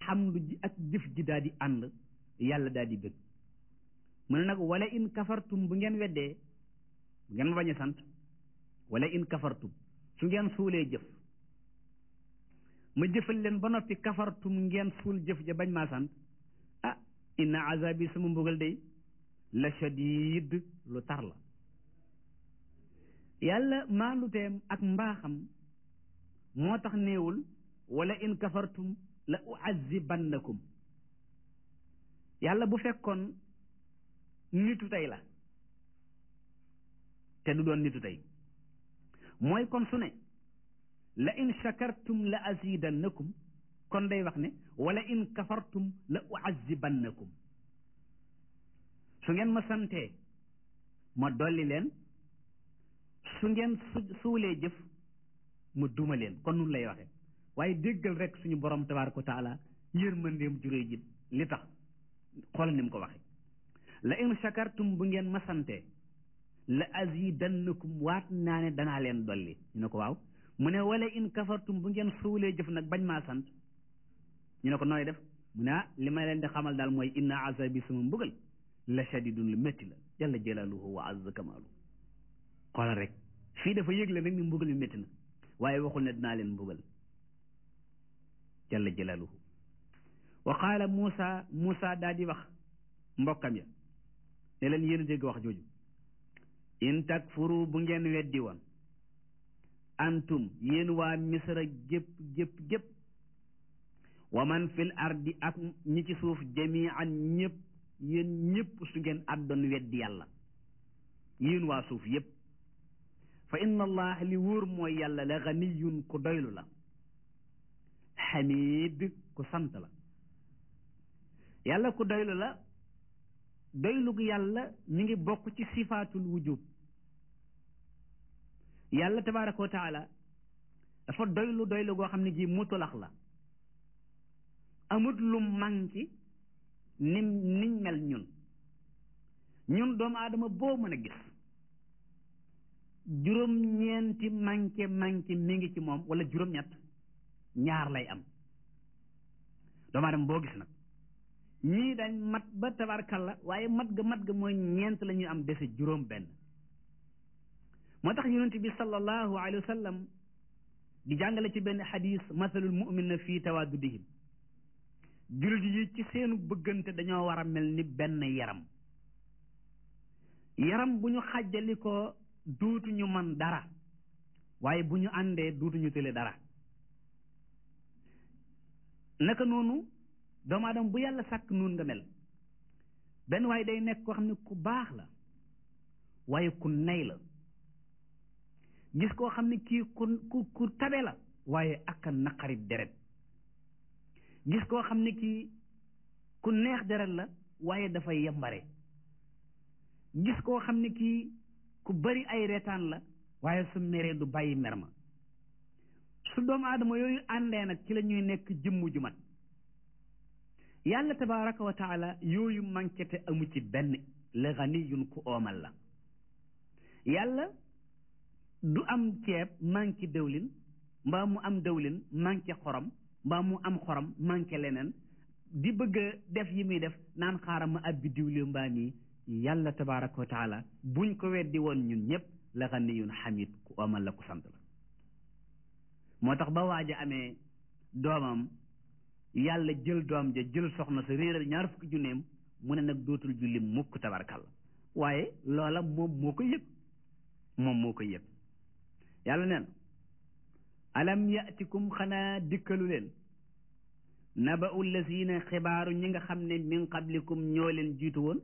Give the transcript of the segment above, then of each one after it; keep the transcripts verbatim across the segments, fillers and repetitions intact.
xamdu ji ak jëf ji daal di ànd yàlla daal di bëgg mu ne nag wala in kafartum bu ngeen weddee bu ngeen ma bañ a sant wala in kafartum su ngeen suulee jëf ma jëfal leen ba noppi kafartum ngeen suul jëf ja bañ maa sant ah inna azabi sama mbugal day la shadid lu tar la yàlla maaluteem ak mbaaxam moo tax néewul wala in kafartum la uazibannakum yàlla bu fekkoon nitu tey la te du doon nitu tey mooy kon su ne la in shakartum la azidannakum kon day wax ne wala in kafartum la uazibannakum su ngeen ma santee ma dolli leen su ngeen su suulee jëf ma duma leen kon nun lay waxe waaye déggal rek suñu borom tabaaraka wa taala yërmandeem juree ji li tax xool ni mu ko waxe la in shakartum bu ngeen ma santee la azidannakum waat naa ne danaa leen dolli ñu ne ko waaw mu ne wala in kafartum bu ngeen suulee jëf nag bañ maa sant ñu ne ko nooy def mu ne ah li ma leen di xamal daal mooy inna azabi sama mbugal la shadidun lu métti la jalla jalaaluhu wa azza kamaalu xoolal rek fii dafa yëgle nag ni mbugal mi métti na waaye waxul ne dinaa leen mbugal jalla jalaaluhu wa qaala Muusa Muusa daal di wax mbokkam ya ne leen yéen a dégg wax jooju in takfuru bu ngeen weddi woon antum yéen waa misra gépp gépp gépp wa man fil ardi ak ñi ci suuf jamian ñëpp yéen ñëpp su ngeen àddoon weddi yàlla yéen waa suuf yëpp fa inna allah li wóor mooy yàlla la ganiyun ku doylu la xamid ku sant la yàlla ku doylu la doylug yàlla mi ngi bokk ci sifaatul wujub yàlla tabaaraka wa taala dafa doylu doylu goo xam ne ji mutulax la amut lu manki nim niñ mel ñun ñun doomu aadama boo mën a gis juróom-ñeenti manqué manqué mi ngi ci moom wala juróom-ñett ñaar lay am doomu aadama boo gis nag ñii dañ mat ba tabarkalla waaye mat ga mat ga mooy ñeent la ñuy am dese juróom benn moo tax yonent bi sallallahu alayhi wa sallam di jàngale ci benn xadis mathalul mu'minina fii tawaddudihim jullit yi ci seenu bëggante dañoo war a mel ni benn yaram yaram bu ñu xàjjali ko duutuñu man dara waaye bu ñu àndee duutuñu tële dara naka noonu doomu aadama bu yàlla sàkk noonu nga mel benn waaye day nekk koo xam ne ku baax la waaye ku nay la gis koo xam ne kii ku ku ku tabe la waaye ak a naqari deret gis koo xam ne kii ku neex deret la waaye dafay yembare gis koo xam ne kii ku bari ay reetaan la waaye su meree du bàyyi mer ma su doomu aadama yooyu àndee nag ci la ñuy nekk jëmm ju mat yàlla tabaraka wa taala yooyu manqué te amu ci benn la ganiyun ku oomal la yàlla du am ceeb manqué dëwlin mbaa mu am dëwlin manqué xorom mbaa mu am xorom manqué leneen di bëgg a def yi muy def naan xaaral ma abbi diwli mbaa nii yàlla tabaraka wa taala buñ ko weddi woon ñun ñëpp la ganiyun xamid ku oomal la ku sant la moo tax ba waaja amee doomam yàlla jël doom ja jël soxna sa réeral ñaar fukki junneem mu ne nag dootul julli mukk tabarkalla waaye loola moom moo ko yëg moom moo ko yëg yàlla neen alam yatikum xanaa dikkalu leen naba'u lazina xibaaru ñi nga xam ne min qablikum ñoo leen jiitu woon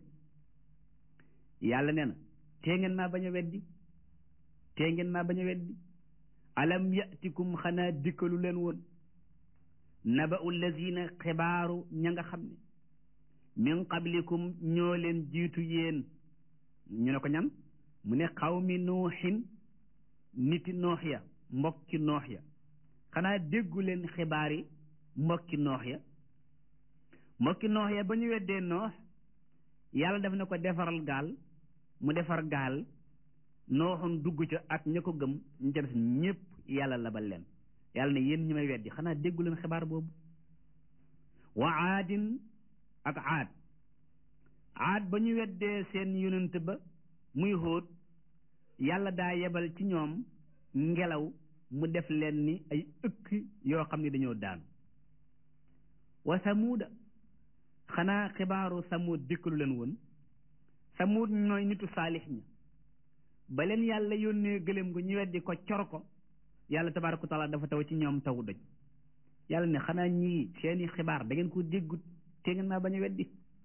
yàlla nee na tee ngeen maa bañ a weddi tee ngeen maa bañ a weddi alam yatikum xanaa dikkalu leen woon naba'u lazina xibaaru ña nga xam ne min qablikum ñoo leen jiitu yéen ñu ne ko ñan mu ne xawmi nuuxin niti noox ya mbokki noox ya xanaa déggu leen xibaar yi mbokki noox ya mbokki noox ya ba ñu weddee noox yàlla daf na ko defaral gaal mu defar gaal nooxun dugg ca ak ña ko gëm ñu ca des ñépp yàlla labal leen yàlla ne yéen ñi may weddi xanaa déggu leen xibaar boobu wa aadin ak aad aad ba ñu weddee seen yonent ba muy Hóot yàlla daa yebal ci ñoom ngelaw mu def leen ni ay ëkk yoo xam ne dañoo daanu wa samuuda xanaa xibaaru samuud dikkalu leen woon samuud ñooy nitu saalix ña ba leen yàlla yónnee gëléem gu ñu weddi ko cor ko yàlla tabaaraka wa taala dafa taw ci ñoom tawu doj yàlla ne xanaa ñii seeni xibaar da ngeen ko déggut te ngeen maa bañ a weddi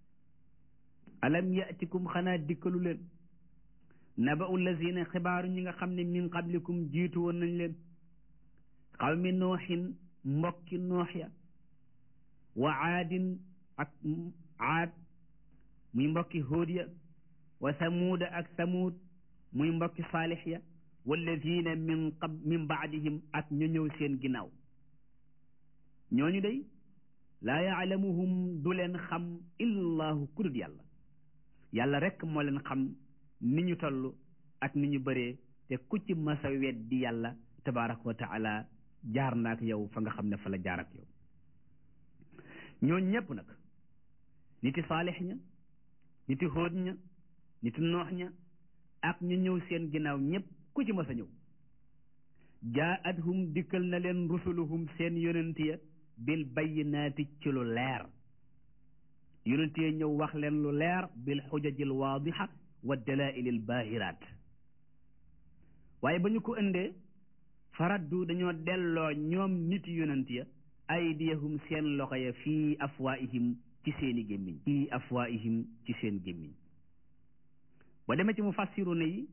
alam yatikum xanaa dikkalu leen naba'u lazina xibaaru ñi nga xam ne min qablikum jiitu woon nañ leen xawmi nooxin mbokki noox ya wa aadin ak aad muy mbokki Hóod ya wa samuuda ak samuud muy mbokki saalix ya wallazina min qab min baadihim ak ñu ñëw seen ginnaaw ñooñu day laa yaalamuhum du leen xam illallahu ku dul yàlla yàlla rekk moo leen xam ni ñu toll ak ni ñu bëree te ku ci masa weddi yàlla tabaraka wa taala jaar na ak yow fa nga xam ne fa la jaar ak yow ñooñu ñépp nag niti saalix ña niti Hóod ña niti noox ña ak ñu ñëw seen ginnaaw ñépp ku ci masa ñëw jaa'athum dikkal na leen rusuluhum seen yonent ya bil bayyinaati ci lu leer yonent ya ñëw wax leen lu leer bil xujajil waadixa wa dalaa'ilil baahiraat waaye ba ñu ko indee faraddu dañoo delloo ñoom nit yonent ya aydiyahum seen loxo ya fii afwaihim ci seeni gémmiñ fii afwaihim ci seen gémmiñ ba demee ci mufassiruna yi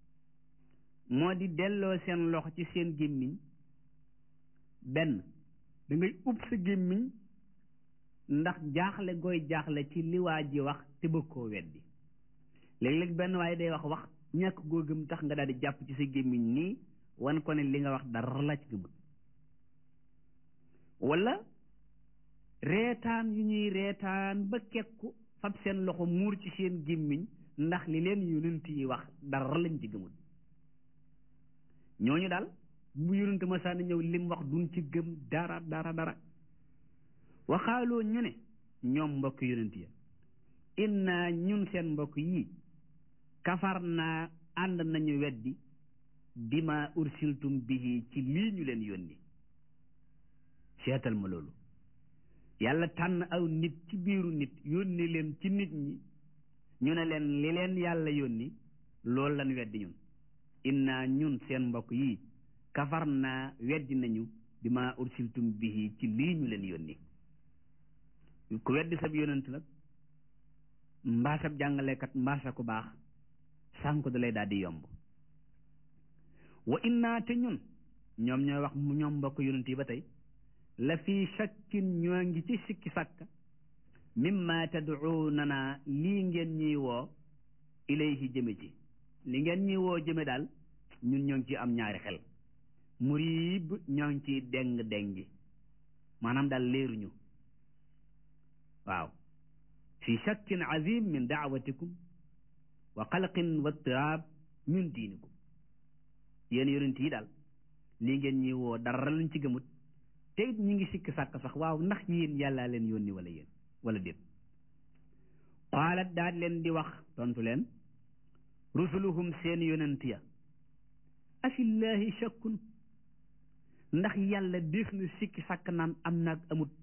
moo di delloo seen loxo ci seen gémmiñ benn da ngay ub sa gémmiñ ndax jaaxle gooy jaaxle ci li waa ji wax te bëgg koo weddi léeg-léeg benn waaye day wax wax ñàkk goo gëm tax nga daal di jàpp ci sa gémmiñ nii wan ko ne li nga wax dara la ci gëmut wala reetaan yu ñuy reetaan ba kekku fab seen loxo muur ci seen gémmiñ ndax li leen yonent yi wax dara lañ ci gëmut ñooñu daal bu yonent ma saa ñëw lim wax duñ ci gëm dara dara dara waxaaloo ñu ne ñoom mbokk yonent ya inna ñun seen mbokk yi kafar naa ànd nañu weddi bima ursiltum bihi ci lii ñu leen yónni seetal ma loolu yàlla tànn aw nit ci biiru nit yónni leen ci nit ñi ñu ne leen li leen yàlla yónni loolu lañ weddi ñun inna ñun seen mbokk yi kafar naa weddi nañu bima ursiltum bihi ci lii ñu leen yónni ku weddi sab yonent nag mbaa sab jàngalekat mbaa sa ku baax sànk du lay daal di yomb wa inna te ñun ñoom ñooy wax mu ñoom mbokk yonent yi ba tey la fii shakkin ñoo ngi ci sikki sàkka mimma tad'uunana lii ngeen ñuy woo ilayhi jëme ci li ngeen ñuy woo jëme daal ñun ñoo ngi ci am ñaari xel muriib ñoo ngi ciy deng dengi maanaam daal leeruñu waaw fi shakkin azim min daawatikum wa xalqin wa tiraab min diinikum yéen yonent yi daal lii ngeen ñuy woo dara lañ ci gëmut te it ñi ngi sikk sàkk sax waaw ndax yéen yàllaa leen yónni wala yéen wala déet qaalat daal leen di wax tontu leen rusuluhum seen yonent ya afillahi shakkun ndax yàlla def na sikki sàkk naan am naag amut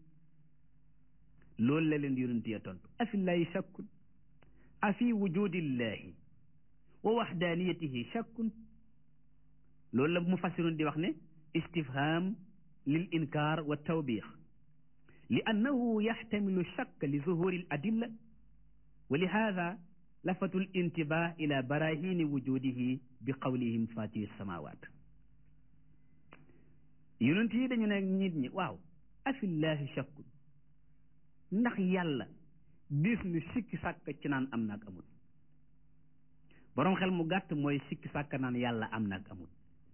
loolu la leen yonent ya tontu afillahi shakkun afi wujudillahi wa waxdaaniyatihi shakkun loolu la mufassirun di wax ne istifham lil inkar wa tawbix li annahu yaxtamilu shakk li zuhuri al adilla wa li hada lafatu l intibah ila barahini wujudihi bi qawlihim fatiri samawat yonent yi dañu ne nit ñi waaw afillahi shakkun ndax yàlla dis ni sikki sàkk ci naan am naag amul boroom xel mu gàtt mooy sikki sàkk naan yàlla am naag amul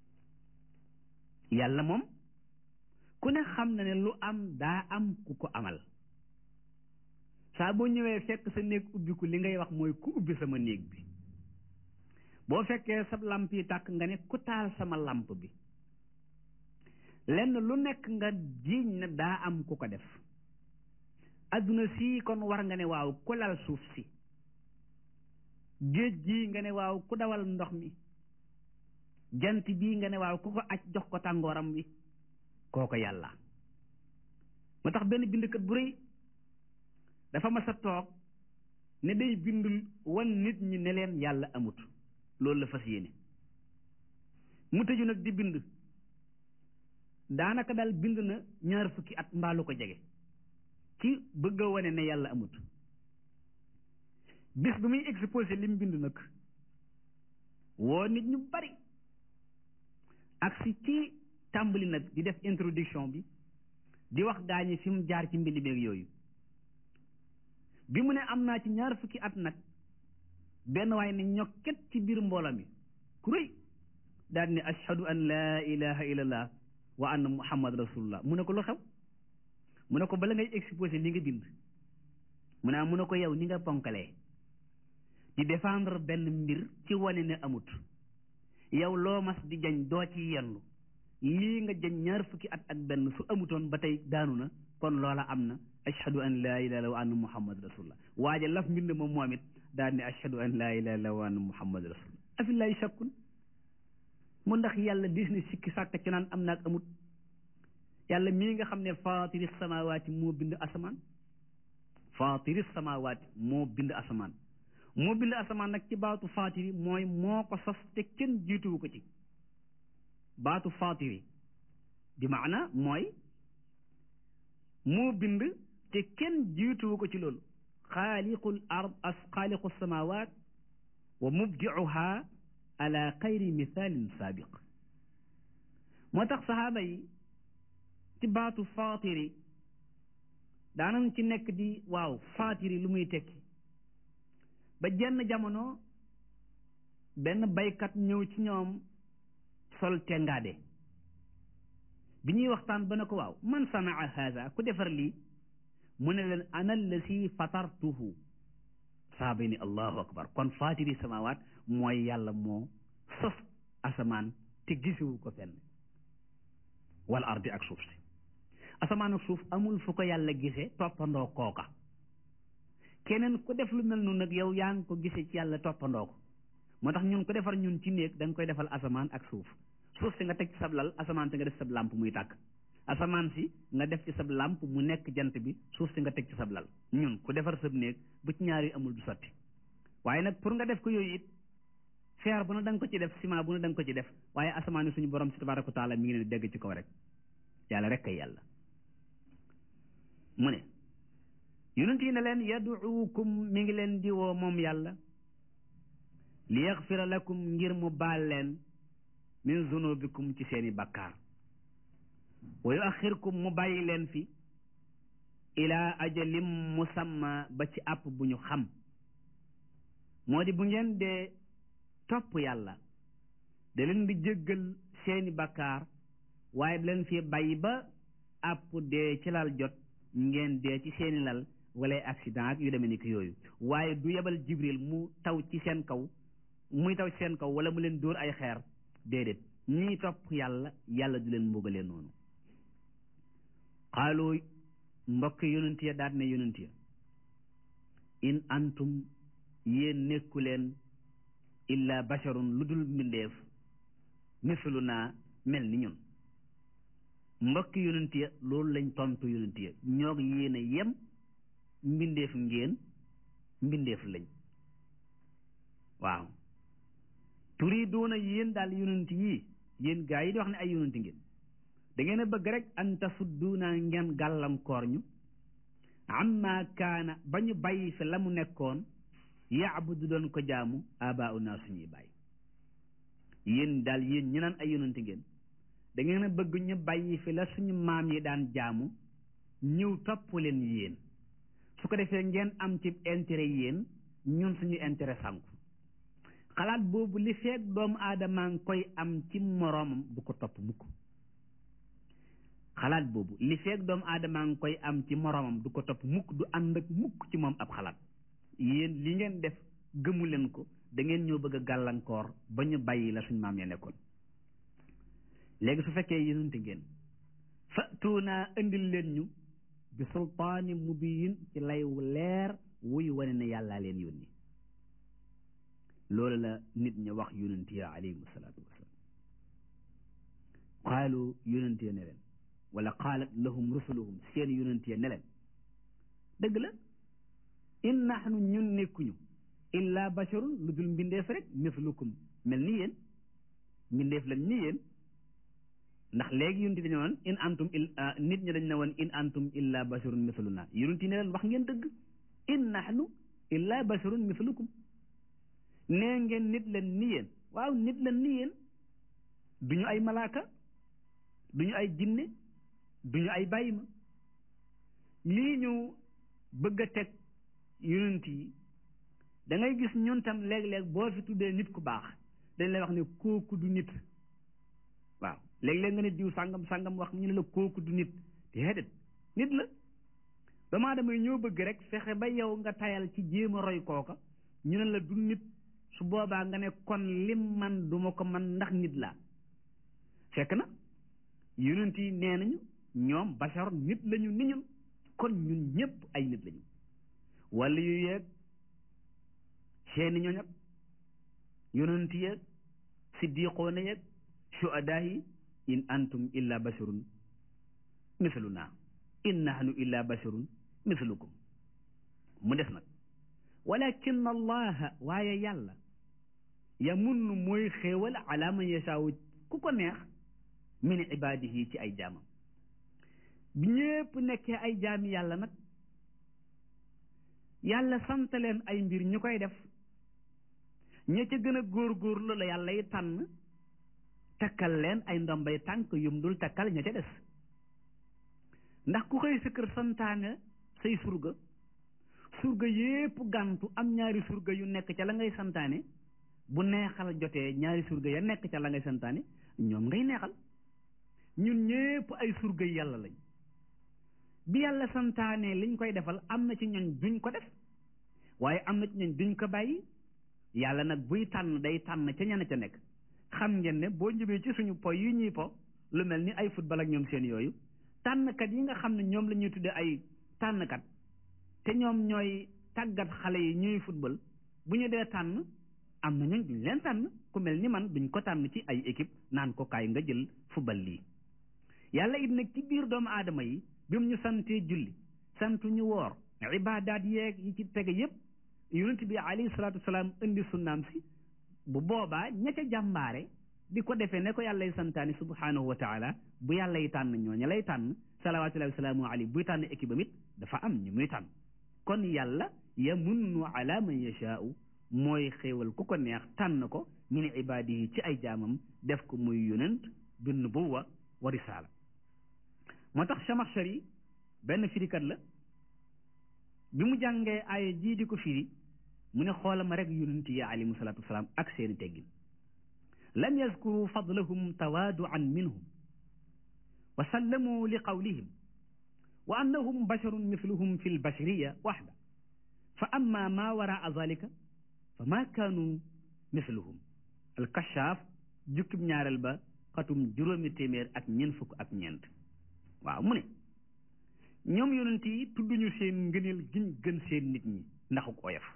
yàlla moom ku ne xam na ne lu am daa am ku ko amal saa boo ñëwee fekk sa néeg ubbiku li ngay wax mooy ku ubbi sama néeg bi boo fekkee sa lamp yi tàkk nga ne ku taal sama lamp bi lenn lu nekk nga jiiñ ne daa am ku ko def adduna sii kon war nga ne waaw ku lal suuf si géej gii nga ne waaw ku dawal ndox mi jant bii nga ne waaw ku ko aj jox ko tàngooram wi kooko yàlla moo tax benn bindkat bu rëy dafa mas a toog ne day bindul wan nit ñi ne leen yàlla amut loolu la fas yéene mu tëju nag di bind daanaka daal bind na ñaar fukki at mbaalu ko jege ci bëgg a wane ne yàlla amut bis bi muy exposé li mu bind nag woo nit ñu bari ak si ci tàmbali nag di def introduction bi di wax gaañi fi mu jaar ci mbind meeg yooyu bi mu ne am naa ci ñaar fukki at nag benn waaye ne ñokket ci biir mbooloo mi ku rëy daal ne ashhadu an laa ilaha illallah wa anna muhammad rasulullah mu ne ko lu xew mu ne ko bala ngay exposé li nga bind mu ne mu ne ko yow ni nga ponkalee di défendre benn mbir ci wane ne amut yow loo mas di jañ doo ci yendu lii nga jañ ñaar fukki at ak benn su amutoon ba tey daanu na kon loola am na ashhadu an laa ilaha illallah wa anna muhammad rasulullah waaja laf mbind moom moom it daal ne ashhadu an laa ilaha illallah wa anna muhammad rasulullah afillahi shakkun mu ndax yàlla dis ne sikki sàkk ci naan am na ak amut yàlla mii nga xam ne faatiri samawaati moo bind asamaan faatiri samawaati moo bind asamaan moo bind asamaan nag ci baatu faatiri mooy moo ko sos te kenn jiituwu ko ci baatu faatiri bi maana mooy moo bind te kenn jiituwu ko ci loolu xaaliqul ard as xaaliqu samawaat wa mubdiuha ala xayri misaalin saabiq moo tax saxaaba yi ci baatu faatiri daanañ ci nekk di waaw faatiri lu muy tekki ba jenn jamono benn baykat ñëw ci ñoom sol tengaade bi ñuy waxtaan ba ne ko waaw man sanaa haada ku defar lii mu ne leen ana allasi fatartuhu saaba yi ni allahu akbar kon faatiri samawaat mooy yàlla moo sos asamaan te gisewu ko fenn wal ardi ak suuf si asamaan ak suuf amul fu ko yàlla gisee toppandoo kooka keneen ku def lu mel noonu nag yow yaa ngi ko gisee ci yàlla toppandoo ko moo tax ñun ko defar ñun ci néeg da nga koy defal asamaan ak suuf suuf si nga teg ci sab lal asamaan si nga def sab làmp muy tàkk asamaan si nga def ci sab làmp mu nekk jant bi suuf si nga teg ci sab lal ñun ku defar sab néeg bu ci ñaar yi amul du sotti waaye nag pour nga def ko yooyu it feer bu na da nga ko ci def ciment bu na da nga ko ci def waaye asamaan yi suñu borom si tabaraka wa taala mi ngi leen dégg ci kaw rek yàlla rek kay yàlla mu ne yonent yi ne leen yaduukum mi ngi leen di woo moom yàlla li yaxfira lakum ngir mu baal leen min zunubikum ci seeni bakkaar wa yuaxirkum mu bàyyi leen fi ila ajalim musamma ba ci àpp bu ñu xam moo di bu ngeen dee topp yàlla da leen di jéggal seeni bakkaar waaye da leen fi bàyyi ba àpp dee ci lal jot ngeen dee ci seeni lal wala accident ak yu demee ni ki yooyu waaye du yebal jibril mu taw ci seen kaw muy taw ci seen kaw wala mu leen dóor ay xeer déedéet ñii topp yàlla yàlla du leen mbugalee noonu xaalu mbokk yonent ya daat ne yonent ya in antum yéen nekku leen illa basharun lu dul mbindeef mislu naa mel ni ñun mbokk yonent ya loolu lañ tontu yonent ya ñoog yéen a yem mbindeef ngeen mbindeef lañ waaw turiduuna yéen daal yonent yi yéen gaa yi di wax ne ay yonent ngeen da ngeen a bëgg rek an tasudduuna ngeen gàllankoor ñu amma kaana ba ñu bàyyi fi la mu nekkoon yaabudu doon ko jaamu abauna suñuy bàyyi yéen daal yéen ñi naan ay yonent ngeen da ngeen a bëgg ñu bàyyi fi la suñu maam yi daan jaamu ñëw topp leen yéen su ko defee ngeen am ci intérêt yéen ñun suñu intérêt sànku xalaat boobu li feeg doomu aadamaa ngi koy am ci moroomam du ko topp mukk xalaat boobu li feeg doomu aadamaa ngi koy am ci moroomam du ko topp mukk du ànd ak mukk ci moom ab xalaat yéen li ngeen def gëmu leen ko da ngeen ñoo bëgg a gàllankoor ba ñu bàyyi la suñ maam ya nekkoon léegi su fekkee yonent ngeen fatuuna indil leen ñu bi sultaani mubiin ci lay leer wuy wane ne yàllaa leen yónni loolu la nit ña wax yonent ya alayhim salaatu wasalaam qaalu yonent ya ne leen wala qaalat lahum rusuluhum seen yonent ya ne leen dëgg la in nahnu ñun nekkuñu illa basharun lu dul mbindeef rek mislukum mel ni yéen mbindeef lañ ni yéen ndax léegi yonent dañu woon in antum il nit ñi dañ ne woon in antum illa basharun misluna yonent ne leen wax ngeen dëgg in nahnu illa basharun mislukum nee ngeen nit leen ni yéen waaw nit leen ni yéen duñu ay malaaka duñu ay jinne duñu ay bàyyima lii ñu bëgg a teg yonent yi da ngay gis ñun tam léeg-léeg boo fi tuddee nit ku baax dañ lay wax ne kooku du nit waaw léeg-léeg nga ne diw sàngam sàngam wax ñu ne la kooku du nit déedéet nit la doomu aadama yi ñoo bëgg rek fexe ba yow nga tayal ci jéem a roy kooka ñu ne la du nit su boobaa nga ne kon lim man duma ko man ndax nit laa fekk na yonent yi nee nañu ñoom bashar nit lañu ni ñun kon ñun ñëpp ay nit lañu wala yu yeeg seeni ñooñ ak yonent yeeg siddiqoona yeeg shuhadaa yi in antum illa basharun misluna in nahnu illa basharun mislukum mu des nag walakin allaha waaye yàlla yamunnu mooy xéewal ala man yashaawu ku ko neex min ibaadihi ci ay jaamam bi ñépp nekkee ay jaami yàlla nag yàlla sant leen ay mbir ñu koy def ña ca gën a góorgóorlu la yàlla yi tànn takkal leen ay ndombay tànk yum dul takkal ña ca des ndax ku xëy sa kër santaane say surga surga yépp gàntu am ñaari surga yu nekk ca la ngay santaane bu neexal jotee ñaari surga ya nekk ca la ngay santaane ñoom ngay neexal ñun ñépp ay surga yàlla lañ bi yàlla santaane liñ koy defal am na ci ñoñ duñ ko def waaye am na ci ñoñ duñ ko bàyyi yàlla nag buy tànn day tànn ca ñenn ca nekk xam ngeen ne boo njëbee ci suñu po yi ñuy po lu mel ni ay football ak ñoom seen yooyu tànnkat yi nga xam ne ñoom la ñuy tudde ay tànnkat te ñoom ñooy tàggat xale yi ñuy football bu ñu dee tànn am na ñooñ duñ leen tànn ku mel ni man duñ ko tànn ci ay équipe naan ko kaay nga jël football lii yàlla it nag ci biir doomu aadama yi bi mu ñu santee julli santu ñu woor ibaadaat yeeg yi ci tege yépp yonent bi alayhi salaatu wasalaam indi sunnaam si bu boobaa ña ca jàmbaare di ko defee ne ko yàlla y santaani subhanahu wa taala bu yàlla y tànn ñooña lay tànn salawaatullahi wa salaamu alayhi buy tànn équipe am it dafa am ñu muy tànn kon yàlla yamunnu ala man yashaau mooy xéewal ku ko neex tànn ko min ibaadihi ci ay jaamam def ko muy yonent bi nubuwa wa risaala moo tax Chamaxshari benn firikat la bi mu jàngee aaya jii di ko firi mu ne xoola ma rek yonent yi alayhimu salaatu wasalaam ak seeni teggin lam yazkuru fadlahum tawaaduan minhum wa sallamu li qawlihim wa annahum basharun mithluhum fi lbashariya waxda fa amma ma waraa zalika fa ma kaanu mithluhum alkashaaf jukkib ñaareel ba xatum juróomi téeméer ak ñeent fukk ak ñeent waaw mu ne ñoom yonent yi tudduñu seen ngëneel giñ gën seen nit ñi ndaxuk oyof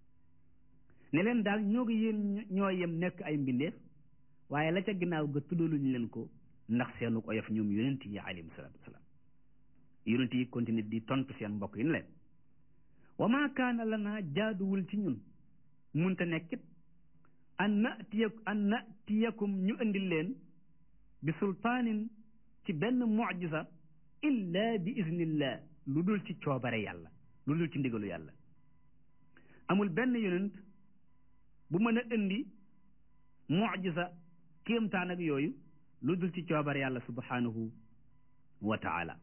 ne leen daal ñoo ngi yéen ñoo yem nekk ay mbindeef waaye la ca ginnaaw ga tuddaluñu leen ko ndax seenuk oyof ñoom yonent yi alayhim salaatu wasalaam yonent yi continue di tontu seen mbokk yi ne leen wa maa kaana lana jaaduwul ci ñun munte nekkit an natiya an natiyakum ñu indil leen bi sultaanin ci benn mucjisa illa bi iznillah lu dul ci coobare yàlla lu dul ci ndigalu yàlla amul benn yonent bu mën a indi mucjisa kéemtaan ak yooyu lu dul ci coobare yàlla subhanahu wa taala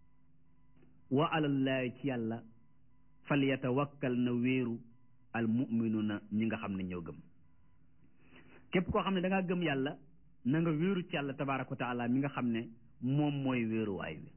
wa alallahi ci yàlla fal yatawakkal na wéeru al muminuuna ñi nga xam ne ñoo gëm képp koo xam ne da ngaa gëm yàlla na nga wéeru ci yàlla tabaraka wa taala mi nga xam ne moom mooy wéeruwaay wi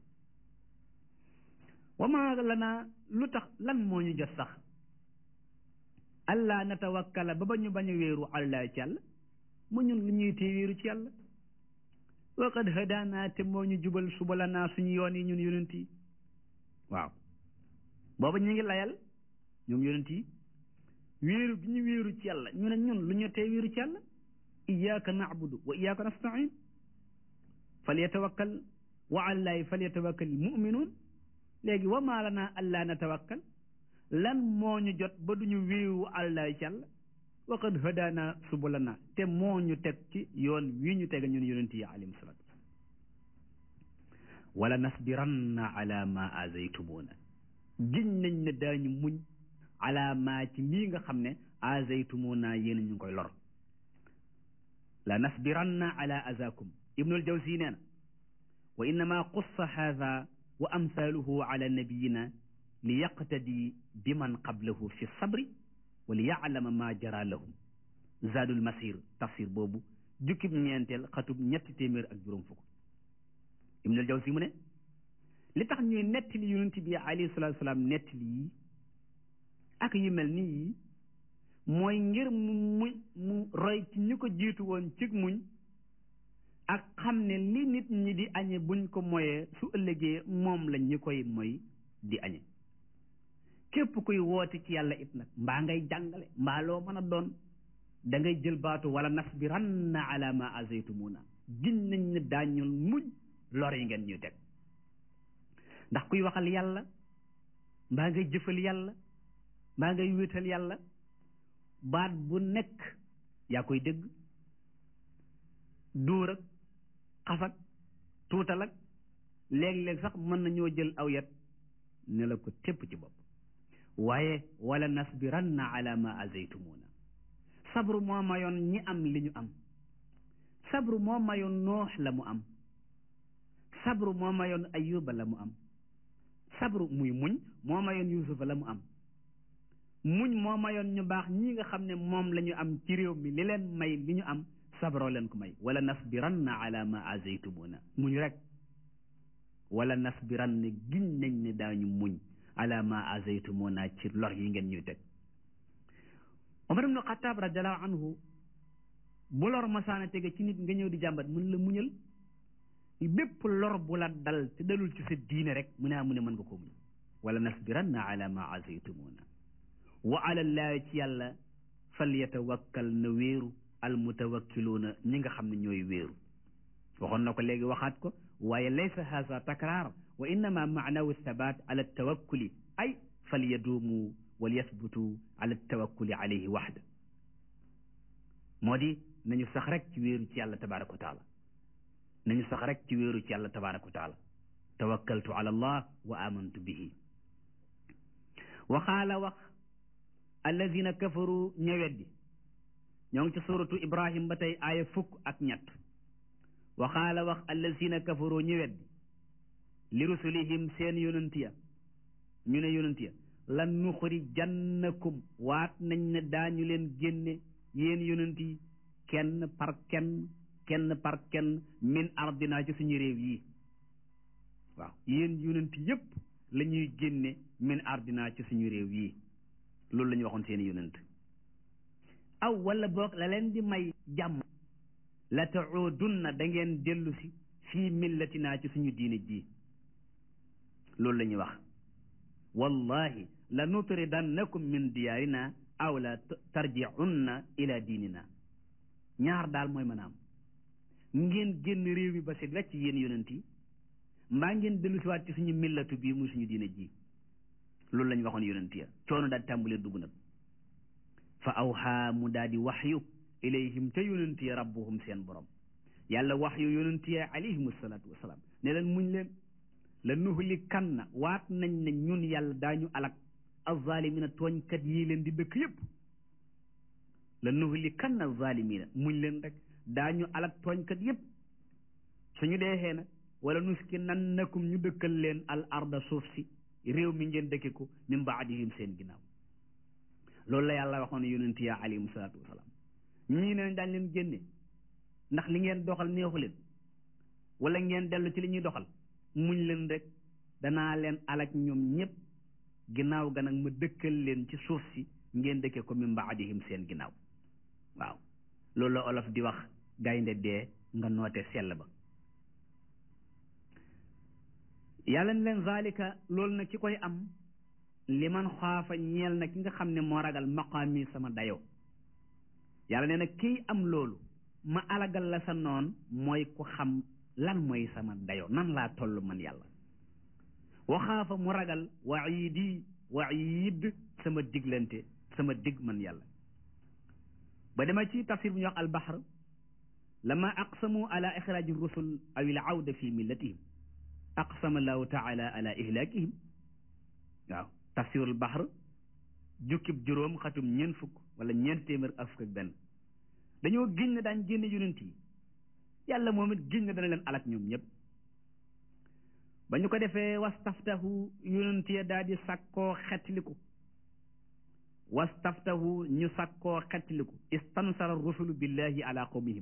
wa ma lana lu tax lan moo ñu jot sax allah natawakkala ba ba ñu bañ a wéeru allah ci yàlla mu ñun lu ñuy tee wéeru ci yàlla wa qad hadaana te moo ñu jubal suba lanaa suñu yoon yi ñun yonent yi waaw booba ñu ngi layal ñoom yonent yi wéeru gi ñu wéeru ci yàlla ñu ne ñun lu ñu tee wéeru ci yàlla iyyaka na'budu wa iyyaka nasta'in falyatawakkal wa ala llahi falyatawakkal mu'minun léegi wa maa lanaa allaa natawakkal lan moo ñu jot ba duñu wéeru àllaay ci yàlla wa qad hadaana subulana te moo ñu teg ci yoon wii ñu teg ñun yonent yi alayhim salaatu wala nasbiranna ala ma azaytumuna giñ nañ ne daañu muñ ala ma ci lii nga xam ne azaytumuna yéen ñu ngi koy lor la nasbiranna ala azakum ibnul jawzi nee na wa innama qussa hadha wa amsaluhu ala nabiyina li yaqtadi bi man qablahu fi sabri wa li ya'lama ma jara lahum zadul masir tafsir boobu jukkib ñeenteel xatub ñetti téeméer ak juróom fukk ibnul jawzi mu ne li tax ñuy nettali yonent bi alayhi salaatu salaam nettali yi ak yu mel nii yi mooy ngir mu muñ mu roy ci ñu ko jiitu woon cig muñ ak xam ne li nit ñi di añe buñ ko moyee su ëllëgee moom lañ ñu koy moy di añe képp kuy woote ci yàlla it nag mbaa ngay jàngale mbaa loo mën a doon da ngay jël baatu wala nasbiranna ala ma azaytumuna giñ nañ ne daañul muñ lor yi ngeen ñuy teg ndax kuy waxal yàlla mbaa ngay jëfal yàlla mbaa ngay wéetal yàlla baat bu nekk yaa koy dégg duur ak xafak tuutal ak léeg-léeg sax mën nañoo jël aw yat ne la ko tépp ci bopp waaye wala nasbiranna ala ma azaytumuna sabru moo mayoon ñi am li ñu am sabru moo mayoon noox la mu am sabru moo mayoon ayuba la mu am sabru muy muñ moo mayoon yusufa la mu am muñ moo mayoon ñu baax ñi nga xam ne moom la ñu am ci réew mi li leen may li ñu am sabroo leen ko may wala nasbiranna ala ma azaytumuna muñ rek wala nasbiranna giñ nañ ne daañu muñ ala ma azaytumuna ci lor yi ngeen ñuy teg Omar ibn Xattaab radiallahu anhu bu lor masaana tege ci nit nga ñëw di jàmbat mun la muñal bépp lor bu la dal te dalul ci sa diine rek mu ne mu ne mën nga ko muñ wala nasbiranna ala ma azaytumuna wa ala llahi ci yàlla falyatawakkal na wéeru almutawakkiluuna ñi nga xam ne ñooy wéeru waxoon na ko léegi waxaat ko waaye laysa haza takraar wa innama maanawu thabat ala tawakkuli ay falyaduumu wal yathbutu ala tawakkuli alayhi waxda moo di nañu sax rek ci wéeru ci yàlla tabaraka wa taala nañu sax rek ci wéeru ci yàlla tabaraka wa taala tawakkaltu ala allah wa amantu bihi wa qaala wax alladina kafaru ñëweddi ñoo ngi ci suratu ibrahim ba tey aaya fukk ak ñett wa qaala wax alladina kafaru ñëweddi li rusulihim seen yonent ya ñu ne yonent ya lan nuxrijannakum waat nañ ne daañu leen génne yéen yonent yi kenn par kenn kenn par kenn min ardina ci suñu réew yi waaw yéen yonent yépp la ñuy génne min ardina ci suñu réew yi loolu la ñu waxoon seen yonent aw wala boog la leen di may jàmm la taudunna da ngeen dellu si fii millatina ci suñu diine ji loolu la ñuy wax wallahi la nutridannakum min diyaarina aw la tarji'unna ila diinina ñaar daal mooy mën a am ngeen génn réew mi ba set wecc yéen yonent yi mbaa ngeen dellu si waat ci suñu millatu bii muy suñu diine ji loolu la ñu waxoon yonent ya coono daal di tàmbalee dugg nag fa awhaa mu daal di waxyu ilayhim te yonent ya rabbuhum seen borom yàlla waxyu yonent ya alayhim salaatu wasalaam ne leen muñ leen la nuhlikanna waat nañ ne ñun yàlla daañu alak azzalimina tooñkat yii leen di dëkk yépp la nuhlikanna azzalimina muñ leen rek daañu alak tooñkat yépp suñu deexee nag wala nuskinannakum ñu dëkkal leen al arda suuf si réew mi ngeen dëkke ko min baadihim seen ginnaaw loolu la yàlla waxoon yonent ya alayhim salaatu wasalaam ñii ne daañ leen génne ndax li ngeen doxal neexu leen wala ngeen dellu ci li ñuy doxal muñ leen rek danaa leen alak ñoom ñëpp ginnaaw ga nag ma dëkkal leen ci suuf si ngeen dëkke ko min baadihim seen ginnaaw waaw loolu la olof di wax gaynde dee nga noote sell ba yàlla ne leen zalika loolu na ki koy am li man xaafa ñeel na ki nga xam ne moo ragal maqaami sama dayoo yàlla nee na kii am loolu ma alagal la sa noon mooy ku xam lan mooy sama dayoo nan laa toll man yàlla wa xaafa mu ragal waidi waid sama diglante sama dig man yàlla ba dema ci tafsir bu ñuy wax albahr lama aqsamu ala ixraaji rusul aw il awda fi millatihim aqsama allahu taala ala ihlakihim waaw tafsirul bahr jukkib juróom xatum ñeent fukk wala ñeent téeméer ak fukk ak benn dañoo giñ ne daañ génne yonent yi yàlla moom it giñ ne dana leen alak ñoom ñëpp ba ñu ko defee wastaftahu yonent ya daal di sàkkoo xettiliku wastaftahu ñu sàkkoo xettiliku istansara rusulu billahi ala qawmihim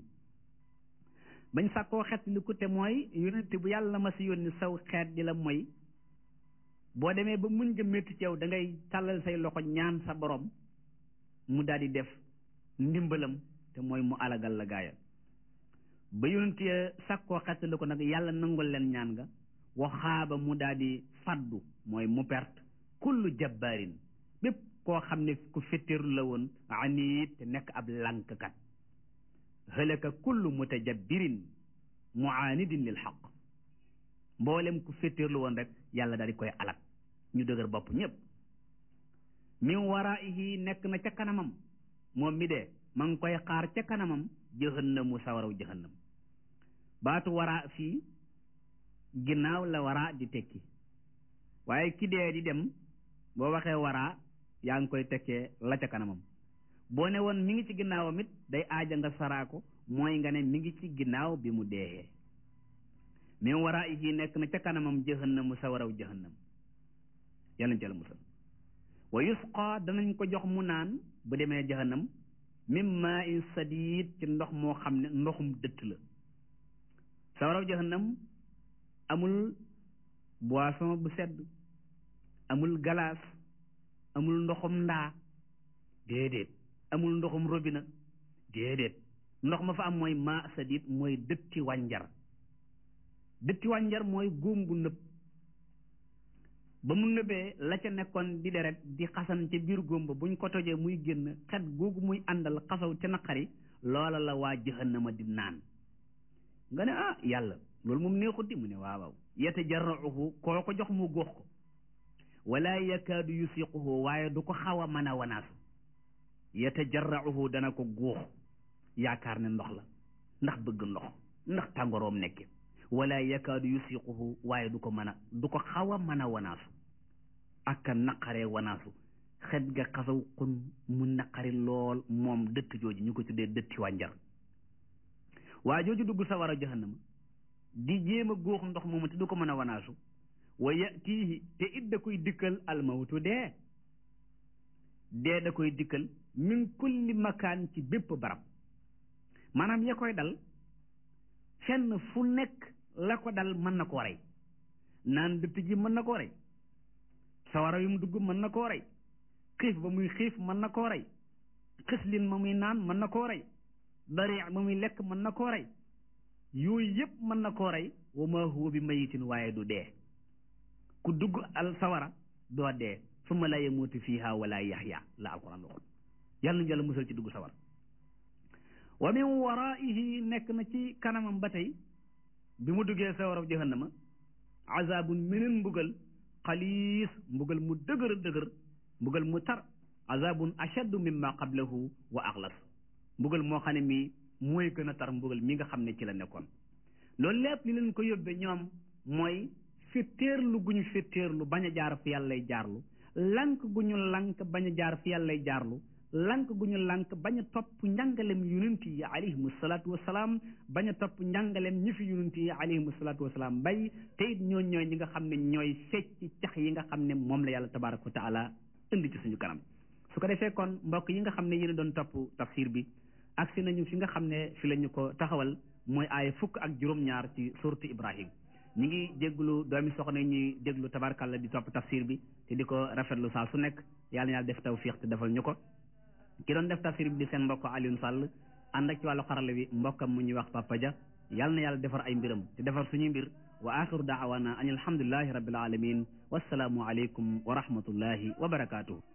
bañ sàkkoo xettiliku te mooy yonent bu yàlla ma si yónni saw xeet di la mooy boo demee ba muñ nga métti ci yow da ngay tàllal say loxo ñaan sa borom mu daal di def ndimbalam te mooy mu alagal la gaaya ba yonent ya sàkkoo xettiliku nag yàlla nangul leen ñaan nga waxaaba mu daal di faddu mooy mu perte kullu jabbaarin bépp koo xam ne ku fetteerlu la woon aniit te nekk ab lànkkat halaka kullu mutajabbirin muanidin lil xaq mboolem ku fetteerlu woon rek yàlla daal di koy alak ñu dëgër bopp ñëpp min waraihi nekk na ca kanamam moom mi dee ma ngi koy xaar ca kanamam jëhannamu sawaraw jëhannam baatu wara fii ginnaaw la wara di tekki waaye ki dee di dem boo waxee wara yaa ngi koy tekkee la ca kanamam boo ne woon mi ngi ci ginnaawam it day aaja nga saraako mooy nga ne mi ngi ci ginnaaw bi mu deexee min waraihi nekk na ca kanamam jëhannamu sawaraw jëhannam yàlla ca la musal wa yusqa danañ ko jox mu naan bu demee jëhannam min maa in sadid ci ndox moo xam ne ndoxum dëtt la sawaraw jëhannam amul boisson bu sedd amul galaas amul ndoxum ndaa déedéet amul ndoxum robinet déedéet ndox ma fa am mooy maa sadid mooy dëtti wànjar dëtti wànjar mooy góom gu nëb ba mu nëbee la ca nekkoon di deret di xasan ca biir góom ba buñ ko tojee muy génn xet googu muy àndal xasaw ca naqari loola la waa jahannama di naan nga ne ah yàlla loolu moom neexut di mu ne waaw waaw yatajarrauhu koo ko jox mu góox ko wala yakaadu yusiquhu waaye du ko xaw a mën a wanaasu yatajarrauhu dana ko góox yaakaar ne ndox la ndax bëgg ndox ndax tàngoroom nekke wala yakaadu yusiquhu waaye du ko mën a du ko xaw a mën a wanaasu ak naqaree wanaasu xet ga xasaw xun mu naqari lool moom dëtt jooju ñu ko tuddee dëtti wànjar waa jooju dugg sa war a jahannama di jéem a góox ndox moomu te du ko mën a wanaasu wa yatiihi te it da koy dikkal almawtu dee dee da koy dikkal min kulli makaan ci bépp barab maanaam ya koy dal fenn fu nekk la ko dal mën na koo rey naan dëtt ji mën na koo rey sawara yu mu dugg mën na koo rey xiif ba muy xiif mën na koo rey xislin ma muy naan mën na koo rey dari ma muy lekk mën na koo rey yooyu yëpp mën na koo rey wa ma huwa bi mayitin waaye du dee ku dugg al sawara doo dee summa la yamuutu fiha wala yaxya la alquran waxoon yàlla nañu yàlla musal ci dugg sawara wa min waraihi nekk na ci kanamam ba tey bi mu duggee sawara jahannama azabun meneen mbugal xaliis mbugal mu dëgër dëgër mbugal mu tar azabun ashaddu mimma qablahu wa axlas mbugal moo xam ne mii mooy gën a tar mbugal mi nga xam ne ci la nekkoon loolu lépp li leen ko yóbbee ñoom mooy fetteerlu gu ñu fetteerlu bañ a jaar fi yàlla lay jaarlu lank gu ñu lank bañ a jaar fi yàlla lay jaarlu lank gu ñu lank bañ a topp njàngalem yonent yi alayhimu salaatu wasalaam bañ a topp njàngalem ñi fi yonent yi alayhimu salaatu wasalaam bay te it ñooñ ñooy ñi nga xam ne ñooy fecc cax yi nga xam ne moom la yàlla tabaraka wa taala indi ci suñu kanam su ko defee kon mbokk yi nga xam ne yéen a doon topp tafsir bi agsi nañu fi nga xam ne fi la ñu ko taxawal mooy aaya fukk ak juróom-ñaar ci suuratu Ibrahim ñi ngi déglu doomi soxna ñuy déglu tabarkàlla di topp tafsir bi te di ko rafetlu saa su nekk yàlla na yàlla def tawfiq te defal ñu ko ki doon def tafsir bi di seen mbokk Alioune Sall ànd ak ci wàllu xarala bi mbokkam mu ñuy wax Papa Dia yàlla na yàlla defar ay mbiram te defar suñuy mbir wa axiru daawana an alhamdulillahi rabbil alamin wassalaamu aleykum wa rahmatullahi wa barakatuhu